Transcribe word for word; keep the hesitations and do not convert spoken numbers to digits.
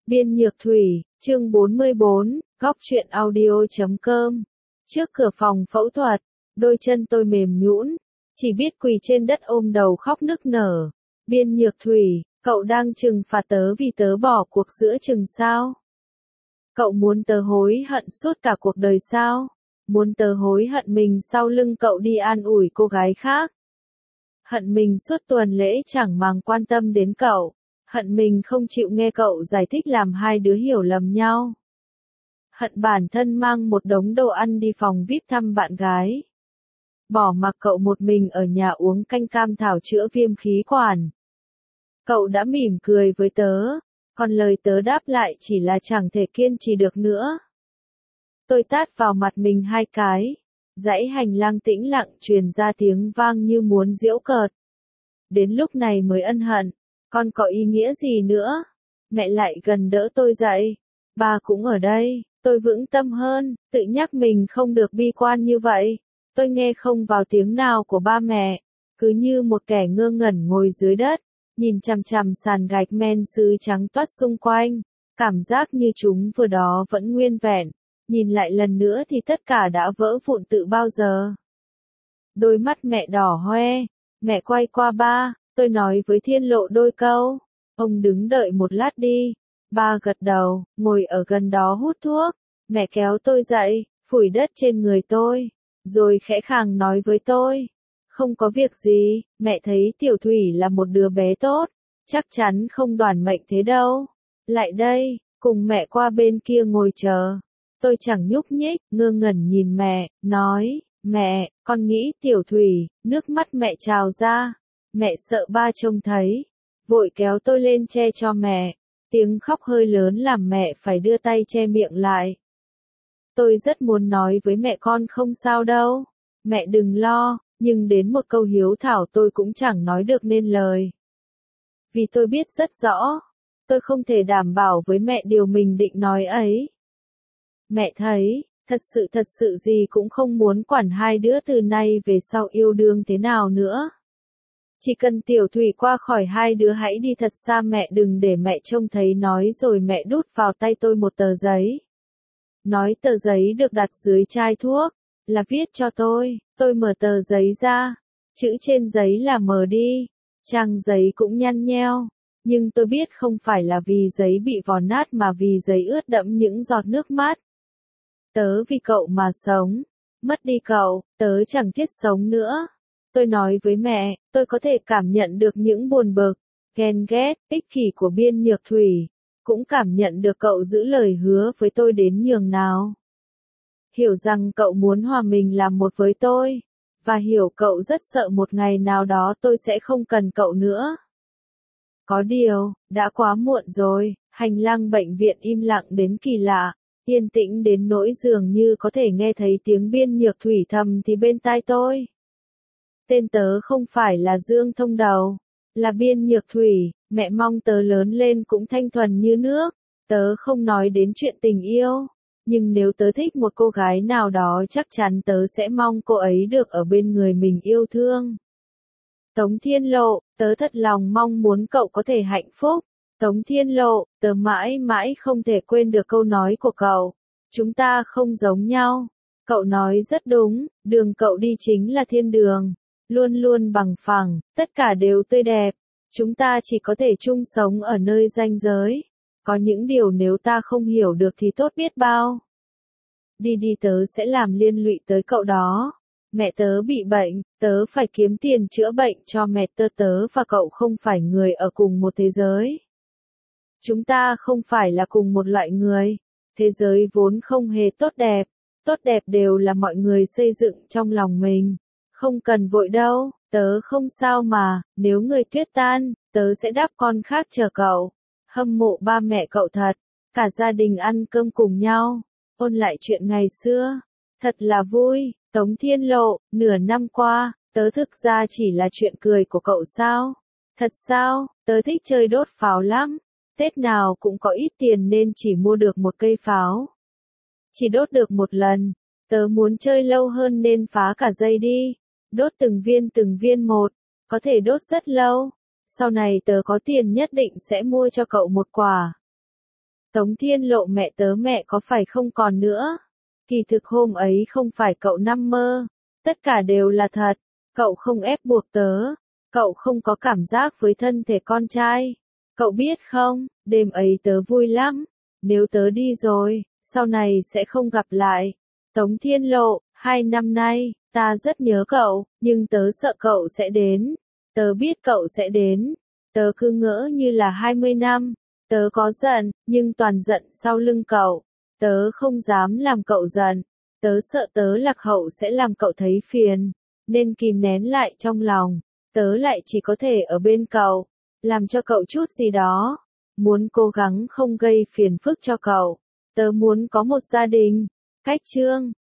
Biên Nhược Thủy, chương bốn mươi bốn, góc truyện audio chấm com. Trước cửa phòng phẫu thuật, đôi chân tôi mềm nhũn, chỉ biết quỳ trên đất ôm đầu khóc nức nở. Biên Nhược Thủy, cậu đang trừng phạt tớ vì tớ bỏ cuộc giữa chừng sao? Cậu muốn tớ hối hận suốt cả cuộc đời sao? Muốn tớ hối hận mình sau lưng cậu đi an ủi cô gái khác? Hận mình suốt tuần lễ chẳng màng quan tâm đến cậu? Hận mình không chịu nghe cậu giải thích làm hai đứa hiểu lầm nhau? Hận bản thân mang một đống đồ ăn đi phòng vi ai pi thăm bạn gái? Bỏ mặc cậu một mình ở nhà uống canh cam thảo chữa viêm khí quản? Cậu đã mỉm cười với tớ, còn lời tớ đáp lại chỉ là chẳng thể kiên trì được nữa. Tôi tát vào mặt mình hai cái, dãy hành lang tĩnh lặng truyền ra tiếng vang như muốn giễu cợt. Đến lúc này mới ân hận, còn có ý nghĩa gì nữa? Mẹ lại gần đỡ tôi dậy, ba cũng ở đây, tôi vững tâm hơn, tự nhắc mình không được bi quan như vậy. Tôi nghe không vào tiếng nào của ba mẹ, cứ như một kẻ ngơ ngẩn ngồi dưới đất, nhìn chằm chằm sàn gạch men sứ trắng toát xung quanh, cảm giác như chúng vừa đó vẫn nguyên vẹn, nhìn lại lần nữa thì tất cả đã vỡ vụn từ bao giờ. Đôi mắt mẹ đỏ hoe, mẹ quay qua ba, tôi nói với Thiên Lộ đôi câu, ông đứng đợi một lát đi. Ba gật đầu, ngồi ở gần đó hút thuốc, mẹ kéo tôi dậy, phủi đất trên người tôi, rồi khẽ khàng nói với tôi, không có việc gì, mẹ thấy Tiểu Thủy là một đứa bé tốt, chắc chắn không đoản mệnh thế đâu. Lại đây, cùng mẹ qua bên kia ngồi chờ. Tôi chẳng nhúc nhích, ngơ ngẩn nhìn mẹ, nói, mẹ, con nghĩ Tiểu Thủy, nước mắt mẹ trào ra. Mẹ sợ ba trông thấy, vội kéo tôi lên che cho mẹ. Tiếng khóc hơi lớn làm mẹ phải đưa tay che miệng lại. Tôi rất muốn nói với mẹ con không sao đâu, mẹ đừng lo, nhưng đến một câu hiếu thảo tôi cũng chẳng nói được nên lời. Vì tôi biết rất rõ, tôi không thể đảm bảo với mẹ điều mình định nói ấy. Mẹ thấy, thật sự thật sự gì cũng không muốn quản hai đứa từ nay về sau yêu đương thế nào nữa. Chỉ cần Tiểu Thủy qua khỏi hai đứa hãy đi thật xa, mẹ đừng để mẹ trông thấy, nói rồi mẹ đút vào tay tôi một tờ giấy. Nói tờ giấy được đặt dưới chai thuốc, là viết cho tôi, tôi mở tờ giấy ra, chữ trên giấy là mờ đi, trang giấy cũng nhăn nheo, nhưng tôi biết không phải là vì giấy bị vò nát mà vì giấy ướt đẫm những giọt nước mắt. Tớ vì cậu mà sống, mất đi cậu, tớ chẳng thiết sống nữa. Tôi nói với mẹ, tôi có thể cảm nhận được những buồn bực, ghen ghét, ích kỷ của Biên Nhược Thủy, cũng cảm nhận được cậu giữ lời hứa với tôi đến nhường nào. Hiểu rằng cậu muốn hòa mình làm một với tôi, và hiểu cậu rất sợ một ngày nào đó tôi sẽ không cần cậu nữa. Có điều, đã quá muộn rồi, hành lang bệnh viện im lặng đến kỳ lạ, yên tĩnh đến nỗi dường như có thể nghe thấy tiếng Biên Nhược Thủy thầm thì bên tai tôi. Tên tớ không phải là Dương Thông Đầu, là Biên Nhược Thủy, mẹ mong tớ lớn lên cũng thanh thuần như nước. Tớ không nói đến chuyện tình yêu, nhưng nếu tớ thích một cô gái nào đó chắc chắn tớ sẽ mong cô ấy được ở bên người mình yêu thương. Tống Thiên Lộ, tớ thật lòng mong muốn cậu có thể hạnh phúc. Tống Thiên Lộ, tớ mãi mãi không thể quên được câu nói của cậu. Chúng ta không giống nhau. Cậu nói rất đúng, đường cậu đi chính là thiên đường. Luôn luôn bằng phẳng, tất cả đều tươi đẹp. Chúng ta chỉ có thể chung sống ở nơi ranh giới. Có những điều nếu ta không hiểu được thì tốt biết bao. Đi đi tớ sẽ làm liên lụy tới cậu đó. Mẹ tớ bị bệnh, tớ phải kiếm tiền chữa bệnh cho mẹ tớ. Tớ và cậu không phải người ở cùng một thế giới. Chúng ta không phải là cùng một loại người. Thế giới vốn không hề tốt đẹp. Tốt đẹp đều là mọi người xây dựng trong lòng mình. Không cần vội đâu, tớ không sao mà, nếu người tuyết tan, tớ sẽ đáp con khác chờ cậu. Hâm mộ ba mẹ cậu thật, cả gia đình ăn cơm cùng nhau, ôn lại chuyện ngày xưa, thật là vui. Tống Thiên Lộ, nửa năm qua, tớ thực ra chỉ là chuyện cười của cậu sao? Thật sao, tớ thích chơi đốt pháo lắm, Tết nào cũng có ít tiền nên chỉ mua được một cây pháo. Chỉ đốt được một lần, tớ muốn chơi lâu hơn nên phá cả dây đi. Đốt từng viên từng viên một, có thể đốt rất lâu. Sau này tớ có tiền nhất định sẽ mua cho cậu một quả. Tống Thiên Lộ mẹ tớ mẹ có phải không còn nữa? Kỳ thực hôm ấy không phải cậu nằm mơ. Tất cả đều là thật. Cậu không ép buộc tớ. Cậu không có cảm giác với thân thể con trai. Cậu biết không, đêm ấy tớ vui lắm. Nếu tớ đi rồi, sau này sẽ không gặp lại. Tống Thiên Lộ, hai năm nay, ta rất nhớ cậu, nhưng tớ sợ cậu sẽ đến. Tớ biết cậu sẽ đến. Tớ cứ ngỡ như là hai mươi năm. Tớ có giận, nhưng toàn giận sau lưng cậu. Tớ không dám làm cậu giận. Tớ sợ tớ lạc hậu sẽ làm cậu thấy phiền. Nên kìm nén lại trong lòng. Tớ lại chỉ có thể ở bên cậu. Làm cho cậu chút gì đó. Muốn cố gắng không gây phiền phức cho cậu. Tớ muốn có một gia đình. Cách chương